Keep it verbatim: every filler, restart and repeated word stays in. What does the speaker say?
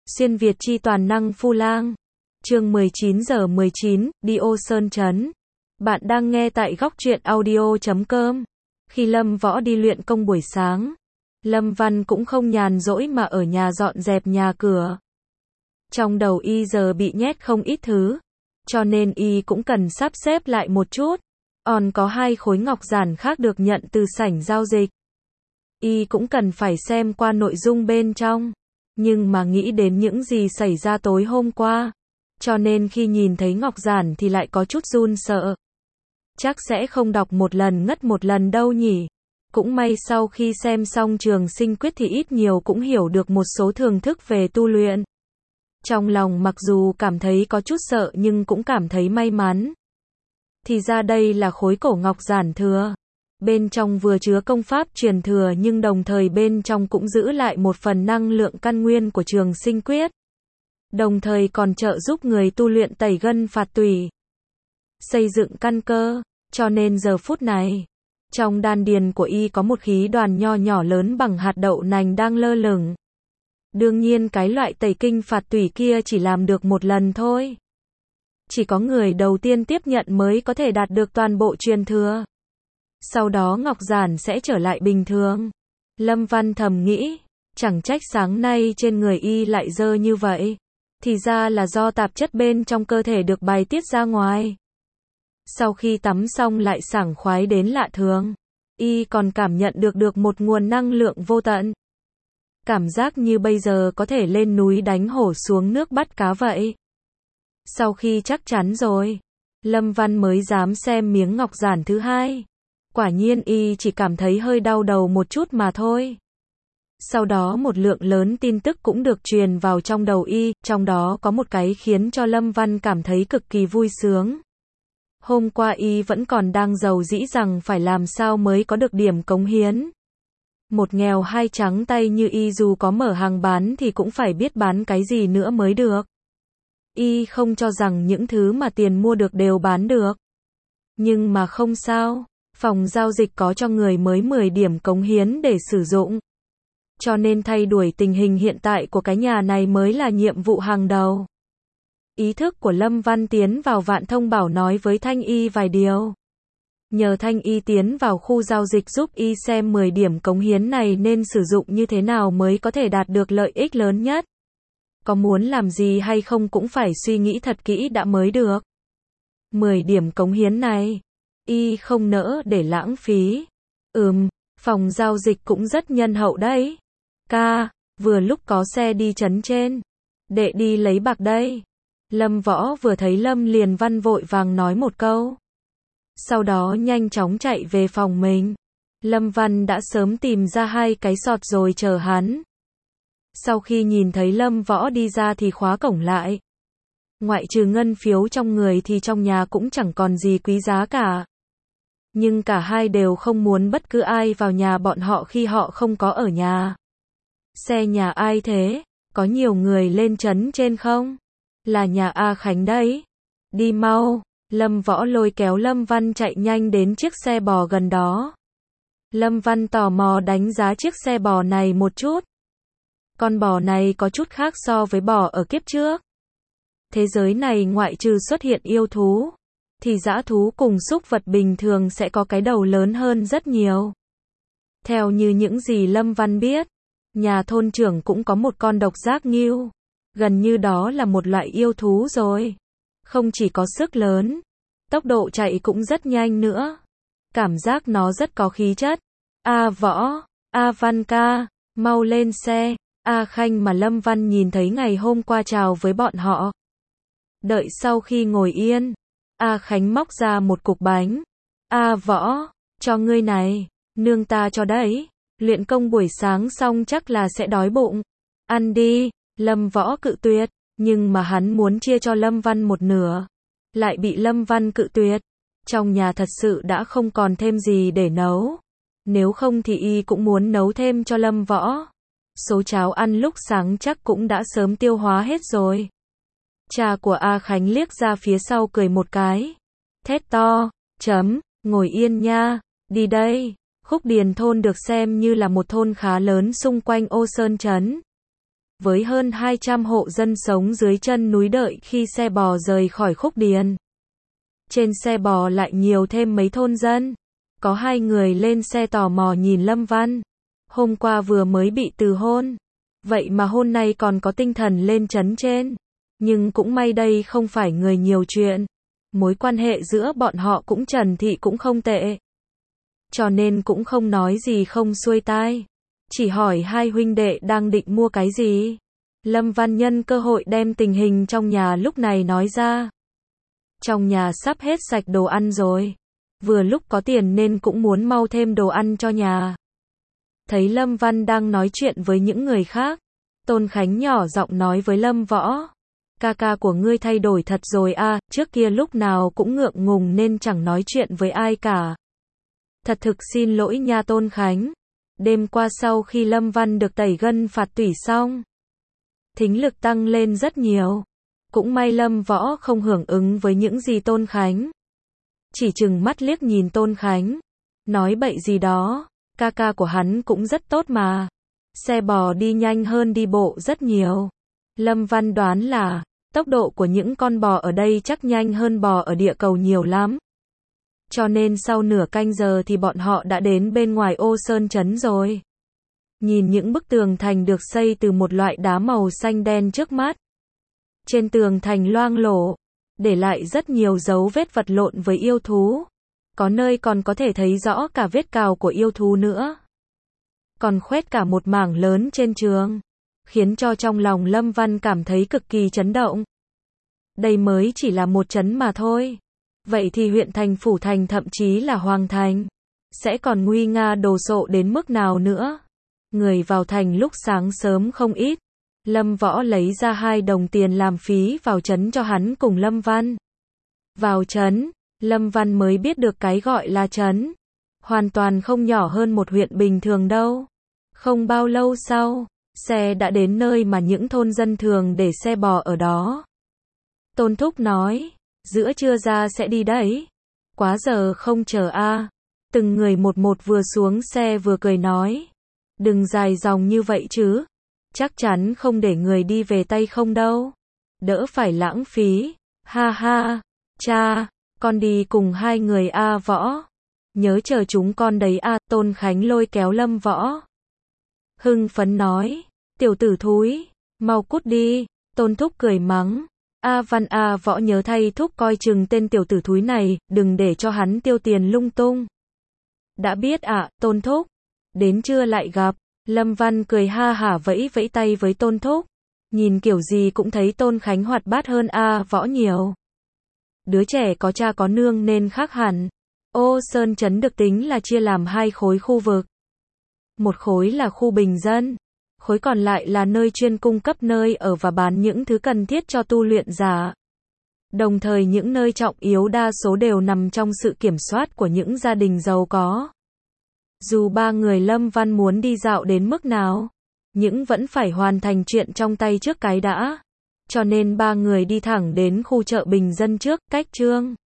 Xuyên Việt chi toàn năng Phu Lang. Chương mười chín giờ mười chín, đi Ô Sơn Trấn. Bạn đang nghe tại góc truyện audio chấm com. Khi Lâm Võ đi luyện công buổi sáng, Lâm Văn cũng không nhàn rỗi mà ở nhà dọn dẹp nhà cửa. Trong đầu y giờ bị nhét không ít thứ, cho nên y cũng cần sắp xếp lại một chút. Còn có hai khối ngọc giản khác được nhận từ sảnh giao dịch. Y cũng cần phải xem qua nội dung bên trong. Nhưng mà nghĩ đến những gì xảy ra tối hôm qua, cho nên khi nhìn thấy ngọc giản thì lại có chút run sợ. Chắc sẽ không đọc một lần ngất một lần đâu nhỉ. Cũng may sau khi xem xong Trường Sinh Quyết thì ít nhiều cũng hiểu được một số thưởng thức về tu luyện. Trong lòng mặc dù cảm thấy có chút sợ nhưng cũng cảm thấy may mắn. Thì ra đây là khối cổ ngọc giản thừa. Bên trong vừa chứa công pháp truyền thừa nhưng đồng thời bên trong cũng giữ lại một phần năng lượng căn nguyên của Trường Sinh Quyết. Đồng thời còn trợ giúp người tu luyện tẩy gân phạt tủy, xây dựng căn cơ, cho nên giờ phút này, trong đan điền của y có một khí đoàn nho nhỏ lớn bằng hạt đậu nành đang lơ lửng. Đương nhiên cái loại tẩy kinh phạt tủy kia chỉ làm được một lần thôi. Chỉ có người đầu tiên tiếp nhận mới có thể đạt được toàn bộ truyền thừa. Sau đó ngọc giản sẽ trở lại bình thường. Lâm Văn thầm nghĩ, chẳng trách sáng nay trên người y lại dơ như vậy. Thì ra là do tạp chất bên trong cơ thể được bài tiết ra ngoài. Sau khi tắm xong lại sảng khoái đến lạ thường. Y còn cảm nhận được được một nguồn năng lượng vô tận. Cảm giác như bây giờ có thể lên núi đánh hổ xuống nước bắt cá vậy. Sau khi chắc chắn rồi, Lâm Văn mới dám xem miếng ngọc giản thứ hai. Quả nhiên y chỉ cảm thấy hơi đau đầu một chút mà thôi. Sau đó một lượng lớn tin tức cũng được truyền vào trong đầu y, trong đó có một cái khiến cho Lâm Văn cảm thấy cực kỳ vui sướng. Hôm qua y vẫn còn đang giàu dĩ rằng phải làm sao mới có được điểm cống hiến. Một nghèo hai trắng tay như y dù có mở hàng bán thì cũng phải biết bán cái gì nữa mới được. Y không cho rằng những thứ mà tiền mua được đều bán được. Nhưng mà không sao. Phòng giao dịch có cho người mới mười điểm cống hiến để sử dụng. Cho nên thay đổi tình hình hiện tại của cái nhà này mới là nhiệm vụ hàng đầu. Ý thức của Lâm Văn tiến vào Vạn Thông Bảo nói với Thanh Y vài điều. Nhờ Thanh Y tiến vào khu giao dịch giúp y xem mười điểm cống hiến này nên sử dụng như thế nào mới có thể đạt được lợi ích lớn nhất. Có muốn làm gì hay không cũng phải suy nghĩ thật kỹ đã mới được. mười điểm cống hiến này y không nỡ để lãng phí. Ừm, phòng giao dịch cũng rất nhân hậu đấy. Ca, vừa lúc có xe đi trấn trên. Đệ đi lấy bạc đây. Lâm Võ vừa thấy Lâm liền Văn vội vàng nói một câu. Sau đó nhanh chóng chạy về phòng mình. Lâm Văn đã sớm tìm ra hai cái sọt rồi chờ hắn. Sau khi nhìn thấy Lâm Võ đi ra thì khóa cổng lại. Ngoại trừ ngân phiếu trong người thì trong nhà cũng chẳng còn gì quý giá cả. Nhưng cả hai đều không muốn bất cứ ai vào nhà bọn họ khi họ không có ở nhà. Xe nhà ai thế? Có nhiều người lên trấn trên không? Là nhà A Khánh đấy. Đi mau. Lâm Võ lôi kéo Lâm Văn chạy nhanh đến chiếc xe bò gần đó. Lâm Văn tò mò đánh giá chiếc xe bò này một chút. Con bò này có chút khác so với bò ở kiếp trước. Thế giới này ngoại trừ xuất hiện yêu thú, thì dã thú cùng súc vật bình thường sẽ có cái đầu lớn hơn rất nhiều. Theo như những gì Lâm Văn biết, nhà thôn trưởng cũng có một con độc giác ngưu. Gần như đó là một loại yêu thú rồi. Không chỉ có sức lớn, tốc độ chạy cũng rất nhanh nữa. Cảm giác nó rất có khí chất. A Võ, A Văn ca, mau lên xe. A Khanh mà Lâm Văn nhìn thấy ngày hôm qua chào với bọn họ. Đợi sau khi ngồi yên, A Khánh móc ra một cục bánh. A Võ, cho ngươi này, nương ta cho đấy. Luyện công buổi sáng xong chắc là sẽ đói bụng. Ăn đi. Lâm Võ cự tuyệt, nhưng mà hắn muốn chia cho Lâm Văn một nửa. Lại bị Lâm Văn cự tuyệt. Trong nhà thật sự đã không còn thêm gì để nấu. Nếu không thì y cũng muốn nấu thêm cho Lâm Võ. Số cháo ăn lúc sáng chắc cũng đã sớm tiêu hóa hết rồi. Cha của A Khánh liếc ra phía sau cười một cái. Thét to, chấm, ngồi yên nha, đi đây. Khúc Điền thôn được xem như là một thôn khá lớn xung quanh Ô Sơn Trấn. với hơn hai trăm hộ dân sống dưới chân núi đợi khi xe bò rời khỏi Khúc Điền. Trên xe bò lại nhiều thêm mấy thôn dân. Có hai người lên xe tò mò nhìn Lâm Văn. Hôm qua vừa mới bị từ hôn. Vậy mà hôm nay còn có tinh thần lên trấn trên. Nhưng cũng may đây không phải người nhiều chuyện. Mối quan hệ giữa bọn họ cũng Trần Thị cũng không tệ. Cho nên cũng không nói gì không xuôi tai. Chỉ hỏi hai huynh đệ đang định mua cái gì. Lâm Văn nhân cơ hội đem tình hình trong nhà lúc này nói ra. Trong nhà sắp hết sạch đồ ăn rồi. Vừa lúc có tiền nên cũng muốn mau thêm đồ ăn cho nhà. Thấy Lâm Văn đang nói chuyện với những người khác. Tôn Khánh nhỏ giọng nói với Lâm Võ. Ca ca của ngươi thay đổi thật rồi à, trước kia lúc nào cũng ngượng ngùng nên chẳng nói chuyện với ai cả. Thật thực xin lỗi nha Tôn Khánh. Đêm qua sau khi Lâm Văn được tẩy gân phạt tủy xong, thính lực tăng lên rất nhiều. Cũng may Lâm Võ không hưởng ứng với những gì Tôn Khánh. Chỉ chừng mắt liếc nhìn Tôn Khánh. Nói bậy gì đó, ca ca của hắn cũng rất tốt mà. Xe bò đi nhanh hơn đi bộ rất nhiều. Lâm Văn đoán là, tốc độ của những con bò ở đây chắc nhanh hơn bò ở địa cầu nhiều lắm. Cho nên sau nửa canh giờ thì bọn họ đã đến bên ngoài Ô Sơn Trấn rồi. Nhìn những bức tường thành được xây từ một loại đá màu xanh đen trước mắt. Trên tường thành loang lổ, để lại rất nhiều dấu vết vật lộn với yêu thú. Có nơi còn có thể thấy rõ cả vết cào của yêu thú nữa. Còn khoét cả một mảng lớn trên trường, khiến cho trong lòng Lâm Văn cảm thấy cực kỳ chấn động. Đây mới chỉ là một trấn mà thôi. Vậy thì huyện thành phủ thành thậm chí là hoàng thành, sẽ còn nguy nga đồ sộ đến mức nào nữa. Người vào thành lúc sáng sớm không ít. Lâm Võ lấy ra hai đồng tiền làm phí vào trấn cho hắn cùng Lâm Văn. Vào trấn, Lâm Văn mới biết được cái gọi là trấn. Hoàn toàn không nhỏ hơn một huyện bình thường đâu. Không bao lâu sau, xe đã đến nơi mà những thôn dân thường để xe bò ở đó. Tôn Thúc nói, giữa trưa ra sẽ đi đấy. Quá giờ không chờ a. Từng người một một vừa xuống xe vừa cười nói. Đừng dài dòng như vậy chứ. Chắc chắn không để người đi về tay không đâu. Đỡ phải lãng phí. Ha ha. Cha, con đi cùng hai người a Võ. Nhớ chờ chúng con đấy a. Tôn Khánh lôi kéo Lâm Võ. Hưng phấn nói. Tiểu tử thúi, mau cút đi. Tôn Thúc cười mắng. A Văn A Võ nhớ thay thúc coi chừng tên tiểu tử thúi này, đừng để cho hắn tiêu tiền lung tung. Đã biết ạ, à, Tôn Thúc. Đến trưa lại gặp. Lâm Văn cười ha hả vẫy vẫy tay với Tôn Thúc. Nhìn kiểu gì cũng thấy Tôn Khánh hoạt bát hơn A Võ nhiều. Đứa trẻ có cha có nương nên khác hẳn. Ô Sơn Trấn được tính là chia làm hai khối khu vực. Một khối là khu bình dân. Khối còn lại là nơi chuyên cung cấp nơi ở và bán những thứ cần thiết cho tu luyện giả. Đồng thời những nơi trọng yếu đa số đều nằm trong sự kiểm soát của những gia đình giàu có. Dù ba người Lâm Văn muốn đi dạo đến mức nào, nhưng vẫn phải hoàn thành chuyện trong tay trước cái đã. Cho nên ba người đi thẳng đến khu chợ bình dân trước, cách Trương